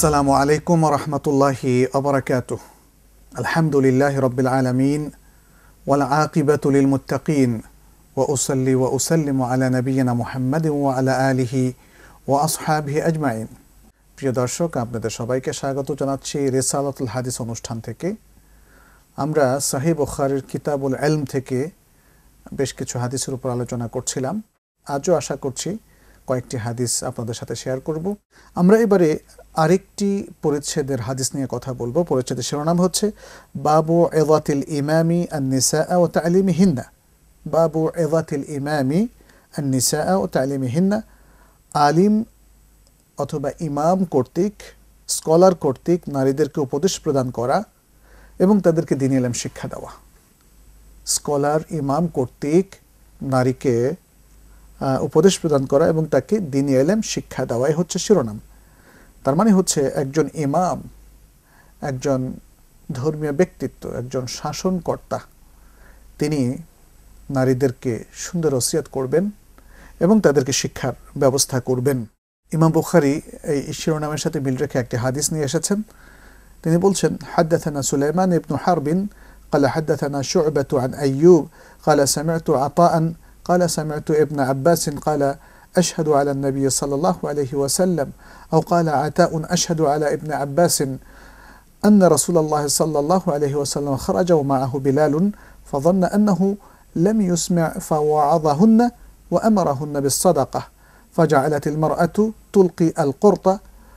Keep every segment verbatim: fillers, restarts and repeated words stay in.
আসসালামু আলাইকুম ওয়া রাহমাতুল্লাহি ওয়া বারাকাতুহু। আলহামদুলিল্লাহি রাব্বিল আলামিন ওয়াল আকিবাতু লিল মুত্তাকিন ওয়া উসাল্লি ওয়া উসাল্লিমু আলা নাবিয়িনা মুহাম্মাদিন ওয়া আলা আলিহি ওয়া আসহাবিহি আজমাইন। প্রিয় দর্শক, আপনাদের সবাইকে স্বাগত জানাচ্ছি রিসালাতুল হাদিস অনুষ্ঠান থেকে। আমরা সহিহ বুখারীর কিতাবুল ইলম থেকে বেশ কিছু হাদিসের উপর আলোচনা করছিলাম। আজও আশা করছি কয়েকটি হাদিস আপনাদের সাথে শেয়ার করব। আমরা এবারে আরেকটি পরিচ্ছেদের হাদিস নিয়ে কথা বলবো। পরিচ্ছেদের শিরোনাম হচ্ছে বাবু ইযাতিল ইমামি আন-নিসা ওয়া তা'লিমিহিন্না। বাবু ইযাতিল ইমামি আন-নিসা ওয়া তা'লিমিহিন্না। আলিম অথবা ইমাম কর্তৃক, স্কলার কর্তৃক নারীদেরকে উপদেশ প্রদান করা এবং তাদেরকে দ্বীনি ইলম শিক্ষা দেওয়া। স্কলার ইমাম কর্তৃক নারীকে উপদেশ প্রদান করা এবং তাকে দ্বীনি ইলম শিক্ষা দেওয়াই হচ্ছে শিরোনাম। তার মানে হচ্ছে একজন ইমাম, একজন ধর্মীয় ব্যক্তিত্ব, একজন শাসনকর্তা, তিনি নারীদেরকে সুন্দর ওসিয়ত করবেন এবং তাদেরকে শিক্ষার ব্যবস্থা করবেন। ইমাম বুখারী এই শিরোনামের সাথে মিল রেখে একটি হাদিস নিয়ে এসেছেন। তিনি বলছেন, হাদাথানা সুলাইমান ইবনু হারবিন قال حدثنا شعبة عن أيوب قال سمعت عطاء قال سمعت ابن عباس قال أشهد على النبي صلى الله عليه وسلم أو قال عطاء أشهد على ابن عباس أن رسول الله صلى الله عليه وسلم خرج ومعه بلال فظن أنه لم يسمع فوعظهن وأمرهن بالصدقة فجعلت المرأة تلقي القرط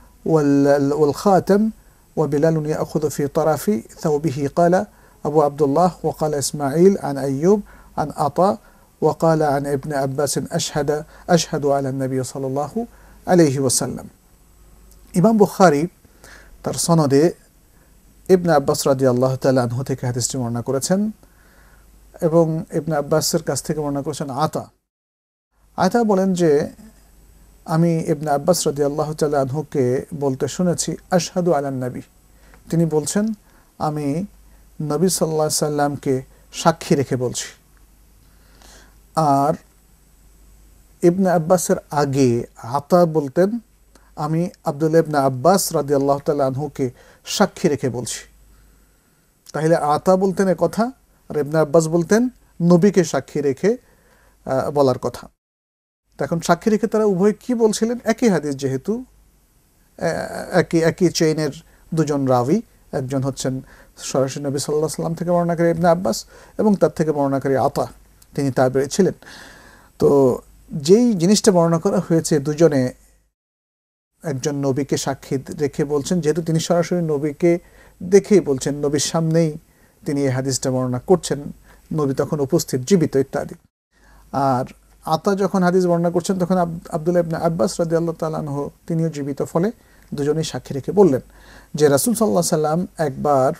والخاتم وبلال يأخذ في طرف ثوبه. قال أبو عبد الله وقال إسماعيل عن أيوب عن عطاء وقال عن ابن عباس أشهد أشهد على النبي صلى الله عليه وسلم. ইমাম বুখারী তার সনদে ইবনে আব্বাস রাদিয়াল্লাহু তাআলা আনহু থেকে হাদিসটি বর্ণনা করেছেন এবং ইবনে আব্বাসের কাছ থেকে বর্ণনা করেছেন আতা। আতা বলেন যে আমি ইবনে আব্বাস রাদিয়াল্লাহু তাআলা আনহুকে বলতে শুনেছি আশহাদু আলান নবী। তিনি বলছেন, আমি নবী সাল্লাল্লাহু আলাইহি সাল্লামকে সাক্ষী রেখে বলছি। আর ইবনে আব্বাসের আগে আতা বলতেন, আমি আব্দুল্লাহ ইবনে আব্বাস রাদিয়াল্লাহু তাআলা আনহুকে সাক্ষী রেখে বলছি। তাহলে আতা বলতেন এ কথা, আর ইবনে আব্বাস বলতেন নবীকে সাক্ষী রেখে বলার কথা। এখন সাক্ষী রেখে তারা উভয় কি বলছিলেন? একই হাদিস, যেহেতু একই একই চেইনের দুজন রাবি, একজন হচ্ছেন সরাসরি নবী সাল্লাল্লাহু আলাইহি সাল্লাম থেকে বর্ণনাকারী ইবনে আব্বাস এবং তার থেকে বর্ণনাকারী আতা, তিনি তাবেঈ ছিলেন। তো যেই জিনিসটা বর্ণনা করা হয়েছে, দুজনে একজন নবীকে সাক্ষী রেখে বলছেন, যেহেতু তিনি সরাসরি নবীকে দেখেই বলছেন, নবীর সামনেই তিনি এই হাদিসটা বর্ণনা করছেন, নবী তখন উপস্থিত, জীবিত ইত্যাদি। আর আতা যখন হাদিস বর্ণনা করছেন তখন আব্দুল্লাহ ইবনে আব্বাস রাদিয়াল্লাহু তাআলা আনহু তিনিও জীবিত, ফলে দুজনেই সাক্ষী রেখে বললেন যে রাসূল সাল্লাল্লাহু আলাইহি সাল্লাম একবার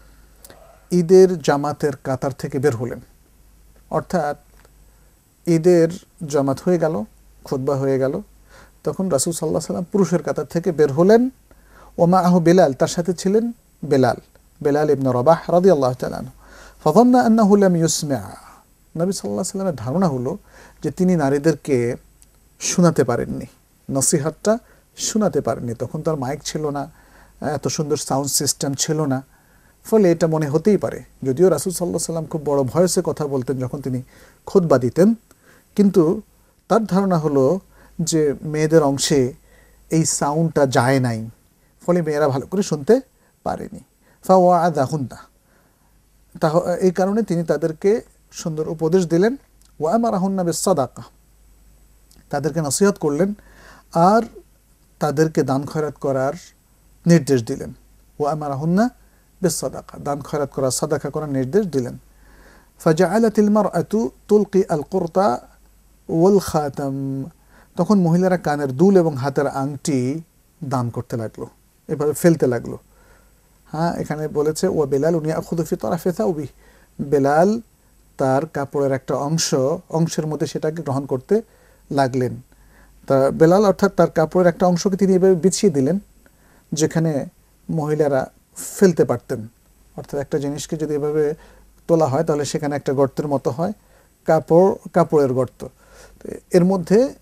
ঈদের জামাতের কাতার থেকে বের হলেন। অর্থাৎ ঈদের জামাত হয়ে গেল, খুতবা হয়ে গেল, তখন রাসূল সাল্লাল্লাহু আলাইহি সাল্লাম পুরুষের কাতার থেকে বের হলেন। ওমা আহু বেলাল, তার সাথে ছিলেন বেলাল, বেলাল ইবনে রাবাহ রাদিয়াল্লাহু তাআলা আনহু। ফাযান্না আন্নাহু লাম ইউসমি'a। নবী সাল্লাল্লাহু আলাইহি সাল্লামের ধারণা হলো যে তিনি নারীদেরকে শোনাতে পারেননি, নসিহতটা শোনাতে পারেননি। তখন তার মাইক ছিল না, এত সুন্দর সাউন্ড সিস্টেম ছিল না, ফলে এটা মনে হতেই পারে। যদিও রাসূল সাল্লাল্লাহু আলাইহি সাল্লাম খুব বড় ভয়েসে কথা বলতেন যখন তিনি খুতবা দিতেন, কিন্তু তার ধারণা হলো যে মেয়েদের অংশে এই সাউন্ডটা যায় নাই, ফলে মেয়েরা ভালো করে শুনতে পারেনি। ফাওয়াআযাহুন্না, তা এই কারণে তিনি তাদেরকে সুন্দর উপদেশ দিলেন। ওয়া আমারাহুন্না বিস-সাদাকা, তাদেরকে নসিহত করলেন আর তাদেরকে দান খয়রাত করার নির্দেশ দিলেন। ওয়া আমারাহুন্না বিস-সাদাকা, দান খয়রাত করা, সাদাকা করার নির্দেশ দিলেন। ফাজাআলাতিল মারআতু তুলকি আল কুরতা ওয়াল খাতাম, তখন মহিলারা কানের দুল এবং হাতের আংটি দান করতে লাগলো, এভাবে ফেলতে লাগলো। হ্যাঁ, এখানে বলেছে ওয়া বেলাল ইয়াখুযু ফি তারাফি থাওবি, বেলাল তার কাপড়ের একটা অংশ অংশের মধ্যে সেটাকে গ্রহণ করতে লাগলেন। তা বেলাল অর্থাৎ তার কাপড়ের একটা অংশকে তিনি এভাবে বিছিয়ে দিলেন যেখানে মহিলারা ফেলতে পারতেন। অর্থাৎ একটা জিনিসকে যদি এভাবে তোলা হয় তাহলে সেখানে একটা গর্তের মতো হয়, কাপড় কাপড়ের গর্ত, এর মধ্যে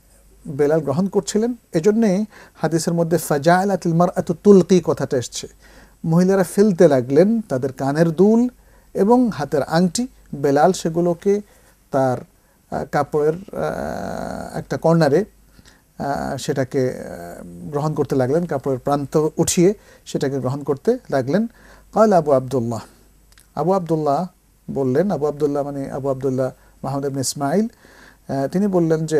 বেলাল গ্রহণ করছিলেন। এজন্যে হাদিসের মধ্যে ফাজাআলাতিল মারআতু তুলকি কথাটা এসছে। মহিলারা ফেলতে লাগলেন তাদের কানের দুল এবং হাতের আংটি। বেলাল সেগুলোকে তার কাপড়ের একটা কর্নারে সেটাকে গ্রহণ করতে লাগলেন, কাপড়ের প্রান্ত উঠিয়ে সেটাকে গ্রহণ করতে লাগলেন। কাল আবু আবদুল্লাহ, আবু আবদুল্লাহ বললেন, আবু আবদুল্লাহ মানে আবু আবদুল্লাহ মাহমুদ ইবনে ইসমাইল, তিনি বললেন যে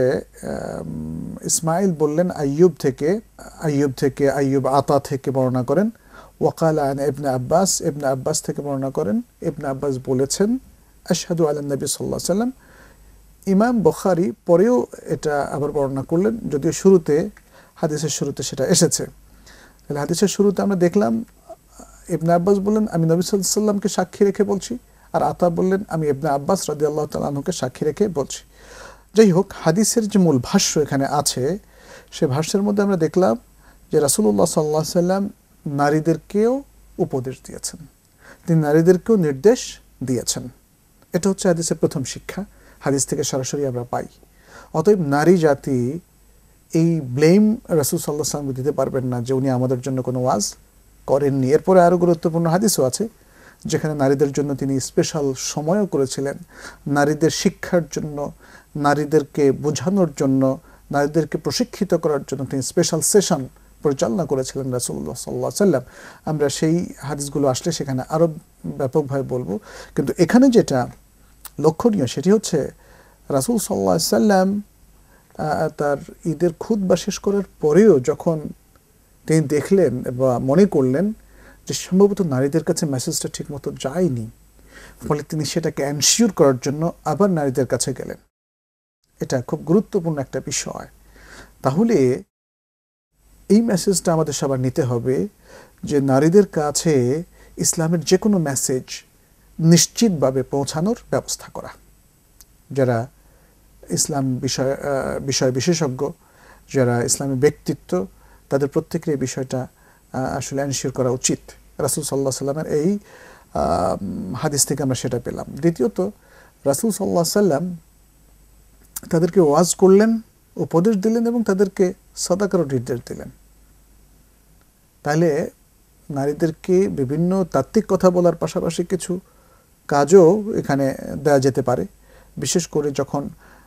ইসমাইল বললেন আইয়ুব থেকে আইয়ুব থেকে আইয়ুব আতা থেকে বর্ণনা করেন। ওয়াকাল আন ইবনে আব্বাস, ইবনে আব্বাস থেকে বর্ণনা করেন। ইবনে আব্বাস বলেছেন আশহাদু আলা নবী সাল্লাল্লাহু আলাইহি ওয়াসাল্লাম। ইমাম বুখারী পরেও এটা আবার বর্ণনা করলেন, যদিও শুরুতে হাদিসের শুরুতে সেটা এসেছে। তাহলে হাদিসের শুরুতে আমরা দেখলাম ইবনে আব্বাস বললেন আমি নবী সাল্লাল্লাহু আলাইহি ওয়াসাল্লামকে সাক্ষী রেখে বলছি, আর আতা বললেন আমি ইবনে আব্বাস রাদিয়াল্লাহু তাআলা আনহুকে সাক্ষী রেখে বলছি। যাই হোক, হাদিসের যে মূল ভাষ্য এখানে আছে, সে ভাষ্যের মধ্যে আমরা দেখলাম যে রাসূলুল্লাহ সাল্লাল্লাহু আলাইহি ওয়াসাল্লাম নারীদেরকেও উপদেশ দিয়েছেন, তিনি নারীদেরকেও নির্দেশ দিয়েছেন। এটা হচ্ছে হাদিসের প্রথম শিক্ষা, হাদিস থেকে সরাসরি আমরা পাই। অতএব নারী জাতি এই ব্লেম রাসূল সাল্লাল্লাহু আলাইহি ওয়াসাল্লাম দিতে পারবেন না যে উনি আমাদের জন্য কোনো ওয়াজ করেননি। এরপরে আরও গুরুত্বপূর্ণ হাদিসও আছে যেখানে নারীদের জন্য তিনি স্পেশাল সময়ও করেছিলেন, নারীদের শিক্ষার জন্য, নারীদেরকে বোঝানোর জন্য, নারীদেরকে প্রশিক্ষিত করার জন্য তিনি স্পেশাল সেশন পরিচালনা করেছিলেন রাসূলুল্লাহ সাল্লাল্লাহু আলাইহি ওয়াসাল্লাম। আমরা সেই হাদিসগুলো আসলে সেখানে আরও ব্যাপকভাবে বলবো। কিন্তু এখানে যেটা লক্ষণীয় সেটি হচ্ছে রাসূল সাল্লাল্লাহু আলাইহি ওয়াসাল্লাম তার ঈদের খুতবা শেষ করার পরেও যখন তিনি দেখলেন বা মনে করলেন যে সম্ভবত নারীদের কাছে মেসেজটা ঠিকমতো যায়নি, ফলে তিনি সেটাকে এনশিওর করার জন্য আবার নারীদের কাছে গেলেন। এটা খুব গুরুত্বপূর্ণ একটা বিষয়। তাহলে এই মেসেজটা আমাদের সবার নিতে হবে যে নারীদের কাছে ইসলামের যে কোনো মেসেজ নিশ্চিতভাবে পৌঁছানোর ব্যবস্থা করা। যারা ইসলাম বিষয় বিষয় বিশেষজ্ঞ, যারা ইসলামী ব্যক্তিত্ব, তাদের প্রত্যেকের এই বিষয়টা আসলে এনশিওর করা উচিত। রাসূল সাল্লাল্লাহু আলাইহি ওয়াসাল্লামের এই হাদিস থেকে আমরা সেটা পেলাম। দ্বিতীয়ত, রাসূল সাল্লাল্লাহু আলাইহি ওয়াসাল্লাম তাদেরকে ওয়াজ করলেন, উপদেশ দিলেন এবং তাদেরকে সাদাকারও নির্দেশ দিলেন। তাহলে নারীদেরকে বিভিন্ন তাত্ত্বিক কথা বলার পাশাপাশি কিছু কাজও এখানে দেওয়া যেতে পারে, বিশেষ করে যখন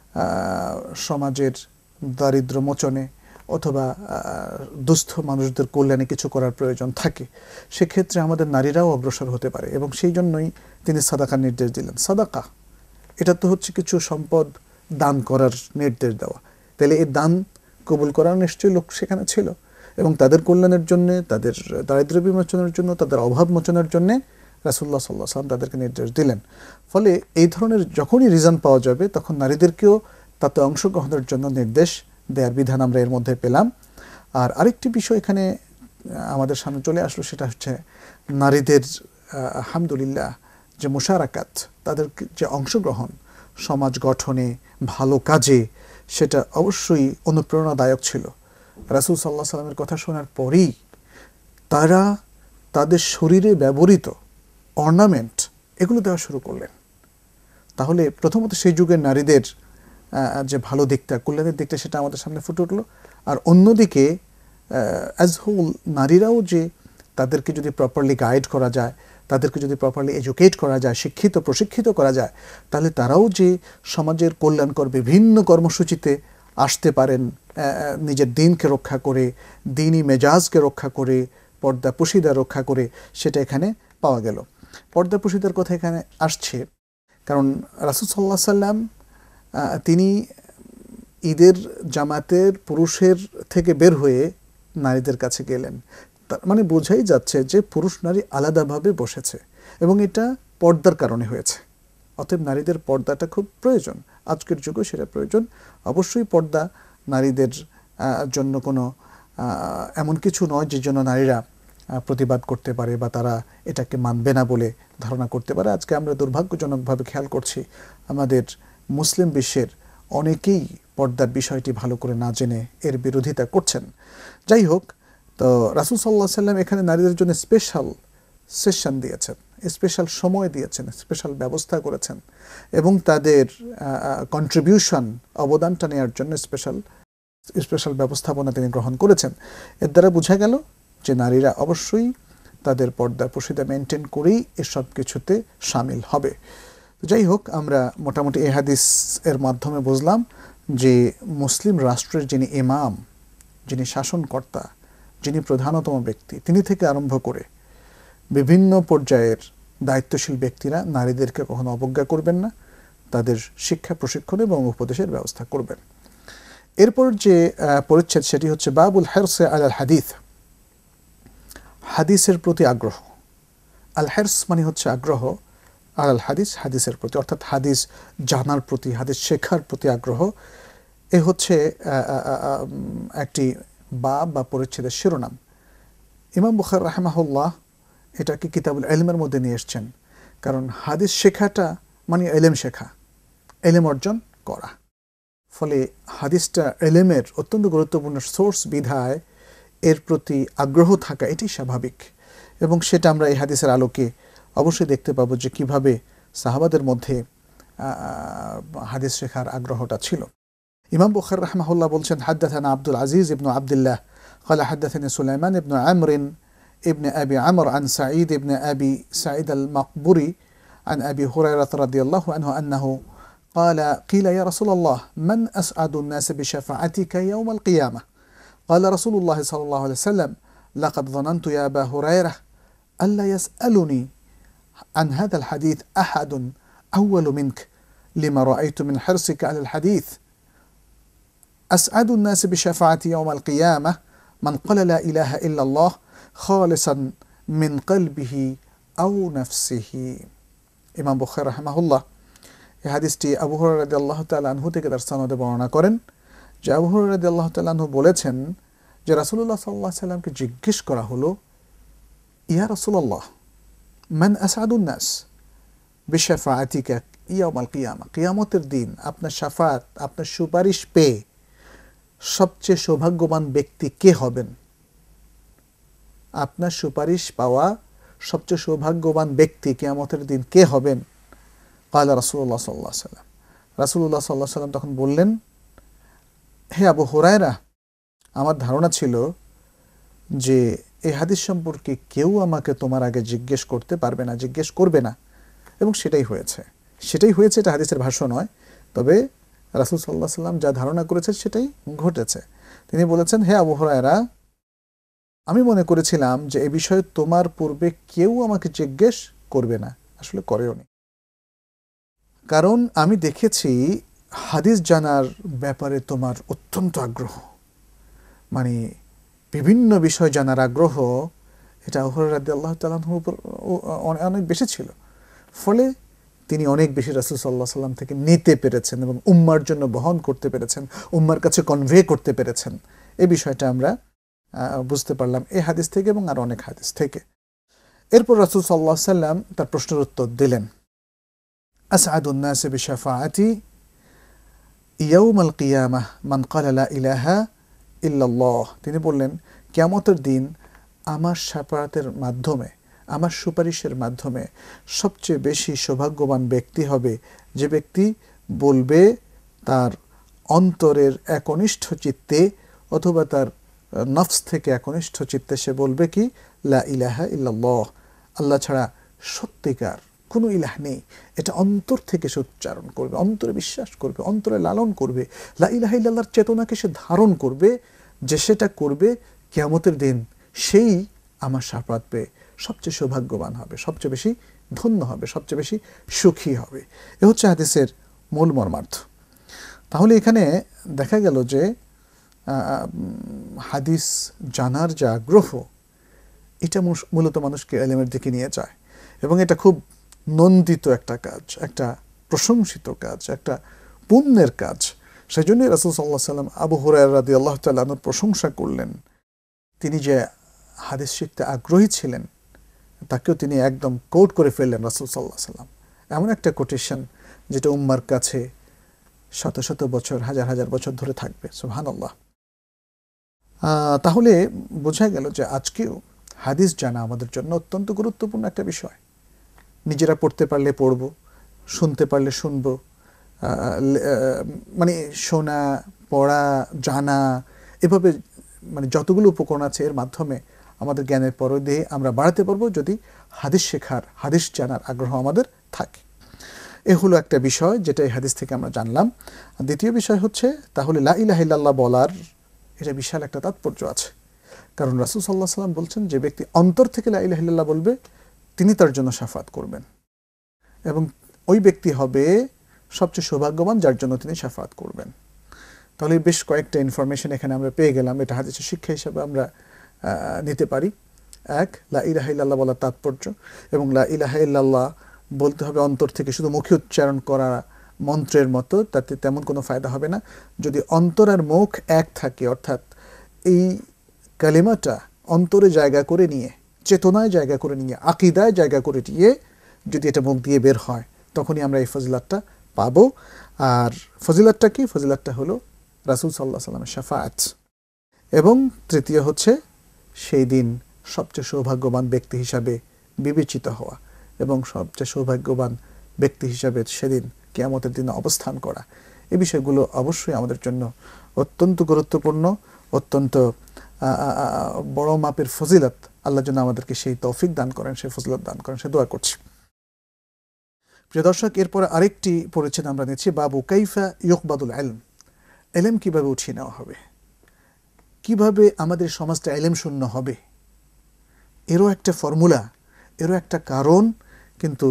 সমাজের দারিদ্র্য মোচনে অথবা দুস্থ মানুষদের কল্যাণে কিছু করার প্রয়োজন থাকে, সেক্ষেত্রে আমাদের নারীরাও অগ্রসর হতে পারে এবং সেই জন্যই তিনি সাদাকার নির্দেশ দিলেন। সাদাকা এটা তো হচ্ছে কিছু সম্পদ দান করার নির্দেশ দেওয়া। তাহলে এই দান কবুল করার নিশ্চয়ই লোক সেখানে ছিল এবং তাদের কল্যাণের জন্যে, তাদের দারিদ্র্য বিমোচনের জন্য, তাদের অভাব মোচনের জন্যে রাসূলুল্লাহ সাল্লাল্লাহু আলাইহি ওয়াসাল্লাম তাদেরকে নির্দেশ দিলেন। ফলে এই ধরনের যখনই রিজন পাওয়া যাবে তখন নারীদেরকেও তাতে অংশগ্রহণের জন্য নির্দেশ দেওয়ার বিধান আমরা এর মধ্যে পেলাম। আর আরেকটি বিষয় এখানে আমাদের সামনে চলে আসলো, সেটা হচ্ছে নারীদের আলহামদুলিল্লাহ যে মুশারাকাত, তাদের যে অংশগ্রহণ সমাজ গঠনে, ভালো কাজে, সেটা অবশ্যই অনুপ্রেরণাদায়ক ছিল। রাসূল সাল্লাল্লাহু আলাইহি ওয়াসাল্লামের কথা শোনার পরেই তারা তাদের শরীরে ব্যবহৃত অর্নামেন্ট এগুলো দেওয়া শুরু করলেন। তাহলে প্রথমত সেই যুগের নারীদের যে ভালো দিকটা, কল্যাণের দিকটা, সেটা আমাদের সামনে ফুটে উঠলো। আর অন্যদিকে অ্যাজ হোল নারীরাও যে তাদেরকে যদি প্রপারলি গাইড করা যায়, তাদেরকে যদি প্রপারলি এডুকেট করা যায়, শিক্ষিত প্রশিক্ষিত করা যায়, তাহলে তারাও যে সমাজের কল্যাণকর বিভিন্ন কর্মসূচিতে আসতে পারেন, নিজের দিনকে রক্ষা করে, দিনী মেজাজকে রক্ষা করে, পর্দা পুশিদা রক্ষা করে, সেটা এখানে পাওয়া গেল। পর্দা পুশিদার কথা এখানে আসছে কারণ রাসূল সাল্লাল্লাহু আলাইহি ওয়াসাল্লাম তিনি ঈদের জামাতের পুরুষের থেকে বের হয়ে নারীদের কাছে গেলেন। তার মানে বোঝাই যাচ্ছে যে পুরুষ নারী আলাদাভাবে বসেছে এবং এটা পর্দার কারণে হয়েছে। অতএব নারীদের পর্দাটা খুব প্রয়োজন, আজকের যুগে সেটা প্রয়োজন। অবশ্যই পর্দা নারীদের জন্য কোনো এমন কিছু নয় যে জন্য নারীরা প্রতিবাদ করতে পারে বা তারা এটাকে মানবে না বলে ধারণা করতে পারে। আজকে আমরা দুর্ভাগ্যজনকভাবে খেয়াল করছি আমাদের মুসলিম বিশ্বের অনেকেই পর্দার বিষয়টি ভালো করে না জেনে এর বিরোধিতা করছেন। যাই হোক, তো রাসূল সাল্লাল্লাহু আলাইহি ওয়াসাল্লাম এখানে নারীদের জন্য স্পেশাল সেশন দিয়েছেন, স্পেশাল সময় দিয়েছেন, স্পেশাল ব্যবস্থা করেছেন এবং তাদের কন্ট্রিবিউশন, অবদানটা নেওয়ার জন্য স্পেশাল স্পেশাল ব্যবস্থাপনা তিনি গ্রহণ করেছেন। এর দ্বারা বোঝা গেল যে নারীরা অবশ্যই তাদের পর্দা প্রসিদা মেনটেন করেই এসব কিছুতে সামিল হবে। যাই হোক, আমরা মোটামুটি এই হাদিস এর মাধ্যমে বুঝলাম যে মুসলিম রাষ্ট্রের যিনি ইমাম, যিনি শাসনকর্তা, যিনি প্রধানতম ব্যক্তি, তিনি থেকে আরম্ভ করে বিভিন্ন পর্যায়ের দায়িত্বশীল ব্যক্তিরা নারীদেরকে কখনো অবজ্ঞা করবেন না, তাদের শিক্ষা প্রশিক্ষণ এবং উপদেশের ব্যবস্থা করবেন। এরপর যে পরিচ্ছেদ সেটি হচ্ছে বাবুল হেরসে আল হাদিস, হাদিসের প্রতি আগ্রহ। আল হেরস মানে হচ্ছে আগ্রহ, আর আল হাদিস হাদিসের প্রতি, অর্থাৎ হাদিস জানার প্রতি, হাদিস শেখার প্রতি আগ্রহ। এ হচ্ছে একটি বাব বা পরিচ্ছেদের শিরোনাম। ইমাম বুখারী রাহিমাহুল্লাহ এটাকে কিতাবুল ইলমের মধ্যে নিয়ে এসছেন, কারণ হাদিস শেখাটা মানে ইলম শেখা, ইলম অর্জন করা। ফলে হাদিসটা ইলমের অত্যন্ত গুরুত্বপূর্ণ সোর্স বিধায় এর প্রতি আগ্রহ থাকা এটি স্বাভাবিক, এবং সেটা আমরা এই হাদিসের আলোকে অবশ্যই দেখতে পাবো যে কিভাবে সাহাবাদের মধ্যে হাদিস শেখার আগ্রহটা ছিল। ইমাম বুখারী রাহিমাহুল্লাহ বলছেন, হাদাথানা আব্দুল আজিজ ইবনু আবদুল্লাহ قال حدثني سليمان بن عمرو ابن أبي عمرو عن سعيد بن أبي سعيد المقبري عن أبي هريرة رضي الله عنه أنه قال قيل يا رسول الله من أسعد الناس بشفاعتك يوم القيامة؟ قال رسول الله صلى الله عليه وسلم لقد ظننت يا أبا هريرة ألا يسألني عن هذا الحديث أحد أول منك لما رأيت من حرصك على الحديث. أسعد الناس بشفاعتي يوم القيامة من قال لا إله إلا الله خالصا من قلبه أو نفسه. ইমাম বুখারী রাহিমাহুল্লাহ এই হাদিসটি আবু হুরায়রা রাদিয়াল্লাহু তাআলা আনহু থেকে তার সনদে বর্ণনা করেন যে আবু হুরায়রা রাদিয়াল্লাহু তাআলা আনহু বলেছেন যে রাসূলুল্লাহ সাল্লাল্লাহু আলাইহি সাল্লামকে জিজ্ঞেস করা হলো, ইয়া রাসূলুল্লাহ মান আসআদুন নাস বিশাফাআতিকা ইয়াউমাল কিয়ামা, কিয়ামতের দিন আপনার শাফাত, আপনার সুপারিশ পেয়ে সবচেয়ে সৌভাগ্যবান ব্যক্তি কে হবেন? আপনার সুপারিশ পাওয়া সবচেয়ে সৌভাগ্যবান ব্যক্তি কিয়ামতের দিন কে হবেন? ক্বালা রাসূলুল্লাহ সাল্লাল্লাহু আলাইহি ওয়াসাল্লাম, রাসূলুল্লাহ সাল্লাল্লাহু আলাইহি ওয়াসাল্লাম তখন বললেন, হে আবু হুরায়রা, আমার ধারণা ছিল যে এই হাদিস সম্পর্কে কেউ আমাকে তোমার আগে জিজ্ঞেস করতে পারবে না, জিজ্ঞেস করবে না, এবং সেটাই হয়েছে। সেটাই হয়েছে, এটা হাদিসের ভাষ্য নয়, তবে রাসূল সাল্লাল্লাহু আলাইহি ওয়াসাল্লাম যা ধারণা করেছেন সেটাই ঘটেছে। তিনি বলেছেন, হে আবু হুরায়রা, আমি মনে করেছিলাম যে এই বিষয়ে তোমার পূর্বে কেউ আমাকে জিজ্ঞেস করবে না, আসলে করেওনি। কারণ আমি দেখেছি হাদিস জানার ব্যাপারে তোমার অত্যন্ত আগ্রহ, মানে বিভিন্ন বিষয় জানার আগ্রহ, এটা আবু হুরায়রা রাদিয়াল্লাহু তাআলা আনহুর উপর অনেক বেশি ছিল। ফলে তিনি অনেক বেশি রাসূল সাল্লাল্লাহু আলাইহি ওয়াসাল্লাম থেকে নিতে পেরেছেন এবং উম্মার জন্য বহন করতে পেরেছেন, উম্মার কাছে কনভে করতে পেরেছেন। এই বিষয়টা আমরা বুঝতে পারলাম এই হাদিস থেকে এবং আর অনেক হাদিস থেকে। এরপর রাসূল সাল্লাল্লাহু আলাইহি ওয়াসাল্লাম তার প্রশ্নের উত্তর দিলেন, আসআদুন নাস বিশাফাআতি ইয়াউমাল কিয়ামাহ মান ক্বালা লা ইলাহা ইল্লাল্লাহ। তিনি বললেন, কিয়ামতের দিন আমার শাফাআতের মাধ্যমে, আমার সুপারিশের মাধ্যমে সবচেয়ে বেশি সৌভাগ্যবান ব্যক্তি হবে যে ব্যক্তি বলবে তার অন্তরের একনিষ্ঠ চিত্তে অথবা তার নফস থেকে একনিষ্ঠ চিত্তে সে বলবে কি, লা ইলাহা ইল্লাল্লাহ, আল্লাহ ছাড়া সত্যিকার কোনো ইলাহ নেই, এটা অন্তর থেকে সে উচ্চারণ করবে, অন্তরে বিশ্বাস করবে, অন্তরে লালন করবে, লা ইলাহা ইল্লাল্লাহর চেতনাকে সে ধারণ করবে, যে সেটা করবে কিয়ামতের দিন সেই আমার শাফাআত পেয়ে সবচেয়ে সৌভাগ্যবান হবে, সবচেয়ে বেশি ধন্য হবে, সবচেয়ে বেশি সুখী হবে। এ হচ্ছে হাদিসের মূল মর্মার্থ। তাহলে এখানে দেখা গেল যে হাদিস জানার যে আগ্রহ, এটা মূলত মানুষকে ইলমের দিকে নিয়ে যায়, এবং এটা খুব নন্দিত একটা কাজ, একটা প্রশংসিত কাজ, একটা পুণ্যের কাজ। সেই জন্যই রাসূল সাল্লাল্লাহু আলাইহি ওয়াসাল্লাম আবু হুরায়রা রাদিয়াল্লাহু তাআলা আনহুর প্রশংসা করলেন। তিনি যে হাদিস শিখতে আগ্রহী ছিলেন তাকেও তিনি একদম কোট করে ফেললেন রাসূল সাল্লাল্লাহু আলাইহি ওয়াসাল্লাম, এমন একটা কোটেশন যেটা উম্মার কাছে শত শত বছর, হাজার হাজার বছর ধরে থাকবে। সুবহানাল্লাহ। তাহলে বোঝা গেল যে আজকেও হাদিস জানা আমাদের জন্য অত্যন্ত গুরুত্বপূর্ণ একটা বিষয়। নিজেরা পড়তে পারলে পড়ব, শুনতে পারলে শুনব, মানে শোনা, পড়া, জানা, এভাবে মানে যতগুলো উপকরণ আছে এর মাধ্যমে আমাদের জ্ঞানের পরিধি আমরা বাড়াতে পারবো যদি হাদিস শেখার, হাদিস জানার আগ্রহ আমাদের থাকে। এ হলো একটা বিষয় যেটা এই হাদিস থেকে আমরা জানলাম। দ্বিতীয় বিষয় হচ্ছে তাহলে লা ইলাহা ইল্লাল্লাহ বলার এটা বিশাল একটা তাৎপর্য আছে, কারণ রাসূল সাল্লাল্লাহু আলাইহি ওয়াসাল্লাম বলছেন যে ব্যক্তি অন্তর থেকে লা ইলাহা ইল্লাল্লাহ বলবে তিনি তার জন্য শাফাত করবেন, এবং ওই ব্যক্তি হবে সবচেয়ে সৌভাগ্যবান যার জন্য তিনি শাফাত করবেন। তাহলে বেশ কয়েকটা ইনফরমেশন এখানে আমরা পেয়ে গেলাম, এটা হাদিসের শিক্ষা হিসেবে আমরা নিতে পারি। এক, লা ইলাহা ইল্লাল্লাহ বলার তাৎপর্য, এবং লা ইলাহা ইল্লাল্লাহ বলতে হবে অন্তর থেকে, শুধু মুখে উচ্চারণ করা মন্ত্রের মতো তাতে তেমন কোনো ফায়দা হবে না। যদি অন্তর আর মুখ এক থাকে, অর্থাৎ এই কালিমাটা অন্তরে জায়গা করে নিয়ে, চেতনায় জায়গা করে নিয়ে, আকিদায় জায়গা করে নিয়ে যদি এটা মুখ দিয়ে বের হয়, তখনই আমরা এই ফজিলাতটা পাবো। আর ফজিলাতটা কি? ফজিলাতটা হলো রাসূল সাল্লাল্লাহু আলাইহি ওয়াসাল্লামের শাফাআত। এবং তৃতীয় হচ্ছে সেই দিন সবচেয়ে সৌভাগ্যবান ব্যক্তি হিসাবে বিবেচিত হওয়া, এবং সবচেয়ে সৌভাগ্যবান ব্যক্তি হিসাবে সেদিন কিয়ামতের দিনে অবস্থান করা। এই বিষয়গুলো অবশ্যই আমাদের জন্য অত্যন্ত গুরুত্বপূর্ণ, অত্যন্ত বড় মাপের ফজিলত। আল্লাহ যেন আমাদেরকে সেই তৌফিক দান করেন, সেই ফজিলত দান করেন, সে দোয়া করছি। প্রিয় দর্শক, এরপরে আরেকটি পরিচ্ছেদ আমরা নিচ্ছি, বাবু কাইফা ইউকবাদুল ইলম। ইলম কিভাবে উঠিয়ে নেওয়া হবে, কিভাবে আমাদের সমাজটা ইলম শূন্য হবে, এরও একটা ফর্মুলা, এরও একটা কারণ কিন্তু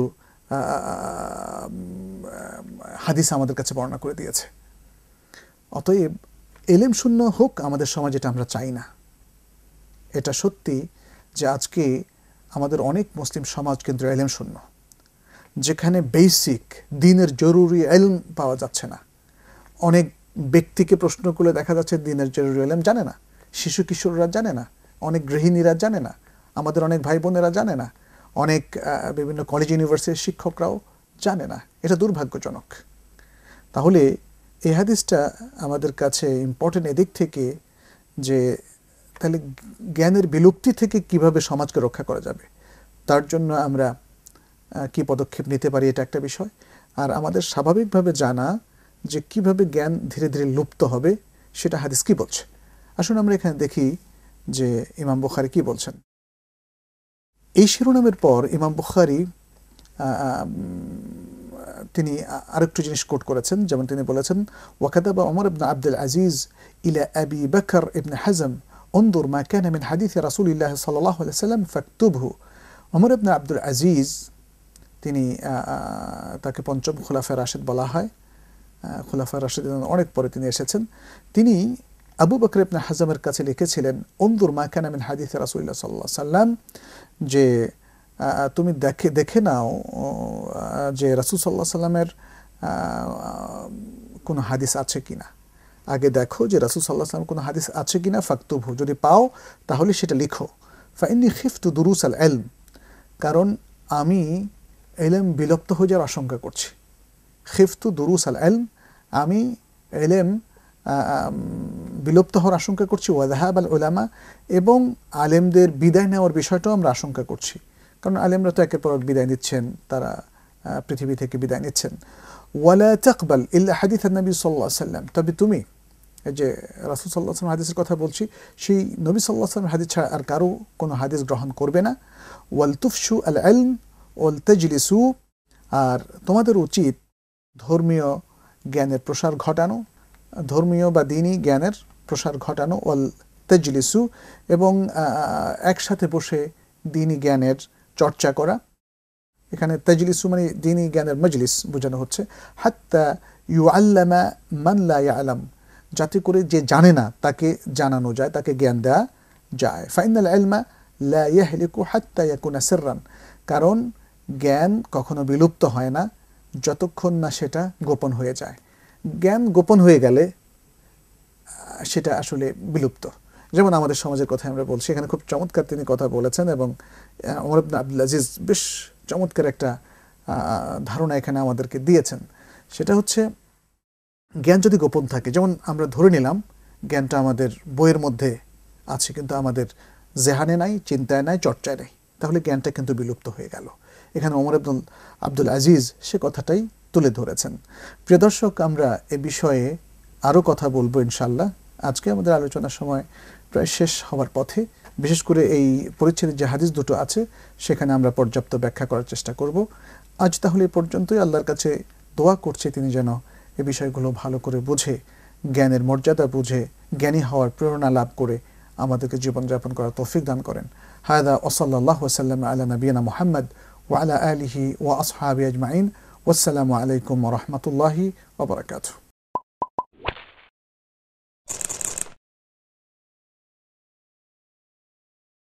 হাদিস আমাদের কাছে বর্ণনা করে দিয়েছে। অতএব ইলম শূন্য হোক আমাদের সমাজ, এটা আমরা চাই না। এটা সত্যি যে আজকে আমাদের অনেক মুসলিম সমাজ কিন্তু ইলম শূন্য, যেখানে বেসিক দিনের জরুরি ইলম পাওয়া যাচ্ছে না। অনেক ব্যক্তিকে প্রশ্ন করলে দেখা যাচ্ছে দিনের জরুরি ইলম জানে না, শিশু কিশোররা জানে না, অনেক গৃহিণীরা জানে না, আমাদের অনেক ভাই বোনেরা জানে না, অনেক বিভিন্ন কলেজ ইউনিভার্সিটির শিক্ষকরাও জানে না। এটা দুর্ভাগ্যজনক। তাহলে এই হাদিসটা আমাদের কাছে ইম্পর্টেন্ট এদিক থেকে যে তাহলে জ্ঞানের বিলুপ্তি থেকে কিভাবে সমাজকে রক্ষা করা যাবে, তার জন্য আমরা কি পদক্ষেপ নিতে পারি, এটা একটা বিষয়। আর আমাদের স্বাভাবিকভাবে জানা যে কিভাবে জ্ঞান ধীরে ধীরে লুপ্ত হবে, সেটা হাদিস কি বলছে। আসুন আমরা এখানে দেখি যে ইমাম বুখারী কি বলছেন। এই শিরোনামের পর ইমাম বুখারী তিনি আরেকটু জিনিস কোট করেছেন, যেমন তিনি বলেছেন, ওয়াকাতাবা ওমর ইবনে আব্দুল আজিজ ইলা আবি বকর ইবনে হাজম উনদুর মা কানা মিন হাদিস রাসূলিল্লাহ সাল্লাল্লাহু আলাইহি ওয়াসাল্লাম ফাকতুবহু। ওমর ইবনে আব্দুল আজিজ তিনি তাকে পঞ্চম খুলাফায়ে রাশিদ বলা হয়, খুলাফায়ে রাশিদ অনেক পরে তিনি এসেছেন। তিনি আবু বকর ইবনে হাজমের কাছে লিখেছিলেন, উনদুর মা কানা মিন হাদিস রাসূলিল্লাহ সাল্লাল্লাহু আলাইহি ওয়াসাল্লাম, যে তুমি দেখে দেখে নাও যে রাসূল সাল্লাল্লাহু আলাইহি ওয়াসাল্লামের কোনো হাদিস আছে কিনা। আগে দেখো যে রাসূল সাল্লাল্লাহু আলাইহি ওয়াসাল্লাম কোনো হাদিস আছে কিনা, ফাকতুবহু, যদি পাও তাহলে সেটা লিখো। ফাইন্নী খিফতু দুরুস আল ইলম, কারণ আমি ইলম বিলুপ্ত হয়ে যাওয়ার আশঙ্কা করছি। খিফতু দুরুস আল ইলম, আমি ইলম বিলুপ্ত হওয়ার আশঙ্কা করছি। ওয়া যাহাব আল উলামা, এবং আলেমদের বিদায় নেওয়ার বিষয়টাও আমরা আশঙ্কা করছি, কারণ আলেমরা তো একের পর এক বিদায় নিচ্ছেন, তারা পৃথিবী থেকে বিদায় নিচ্ছেন। ওয়ালা তাকবাল ইল্লা হাদিস নবী সাল্লাল্লাহু আলাইহি ওয়াসাল্লাম, তবে তুমি এই যে রাসূল সাল্লাল্লাহু আলাইহি ওয়াসাল্লাম হাদিসের কথা বলছি, সেই নবী সাল্লাল্লাহু আলাইহি ওয়াসাল্লাম হাদিস ছাড়া আর কারো কোনো হাদিস গ্রহণ করবে না। ওয়াল তুফশু আল ইলম ওয়াল তাজলিসু, আর তোমাদের উচিত ধর্মীয় জ্ঞানের প্রসার ঘটানো, ধর্মীয় বা দ্বীনি জ্ঞানের প্রসার ঘটানো। ওয়াল তাজলিসু, এবং একসাথে বসে দ্বীনি জ্ঞানের চর্চা করা। এখানে তাজলিসু মানে দ্বীনি জ্ঞানের মজলিস বোঝানো হচ্ছে। হাত্তা ইউআল্লামা মান লা ইয়ালাম, যাতে করে যে জানে না তাকে জানানো যায়, তাকে জ্ঞান দেওয়া যায়। ফাইনাল ইলমা লা ইয়াহলিকু হাত্তা ইয়াকুনা সিররান, কারণ জ্ঞান কখনো বিলুপ্ত হয় না যতক্ষণ না সেটা গোপন হয়ে যায়। জ্ঞান গোপন হয়ে গেলে সেটা আসলে বিলুপ্ত। যেমন আমাদের সমাজের কথা আমরা বলছি, এখানে খুব চমৎকার তিনি কথা বলেছেন, এবং ওমর ইবনে আব্দুল আজিজ বেশ চমৎকার একটা ধারণা এখানে আমাদেরকে দিয়েছেন। সেটা হচ্ছে জ্ঞান যদি গোপন থাকে, যেমন আমরা ধরে নিলাম জ্ঞানটা আমাদের বইয়ের মধ্যে আছে কিন্তু আমাদের জেহানে নাই, চিন্তায় নাই, চর্চায় নাই, তাহলে জ্ঞানটা কিন্তু বিলুপ্ত হয়ে গেল। এখানে ওমর ইবনে আব্দুল আজিজ সে কথাটাই তুলে ধরেছেন। প্রিয় দর্শক, আমরা এ বিষয়ে আরও কথা বলবো ইনশাল্লাহ। আজকে আমাদের আলোচনার সময় প্রায় শেষ হওয়ার পথে। বিশেষ করে এই পরিচ্ছেদের যে হাদিস দুটো আছে সেখানে আমরা পর্যাপ্ত ব্যাখ্যা করার চেষ্টা করব। আজ তাহলে এই পর্যন্তই। আল্লাহর কাছে দোয়া করছি তিনি যেন এ বিষয়গুলো ভালো করে বুঝে, জ্ঞানের মর্যাদা বুঝে, জ্ঞানী হওয়ার প্রেরণা লাভ করে আমাদেরকে জীবনযাপন করার তৌফিক দান করেন। হাদা ওয়াসাল্লাল্লাহু ওয়াসাল্লাম আলা নবিয়িনা মুহাম্মদ ওয়া আলা আলিহি ওয়া আসহাবিহি আজমাইন। ওয়াসসালামু আলাইকুম ওয়া রাহমাতুল্লাহি ওয়া বারাকাতুহু।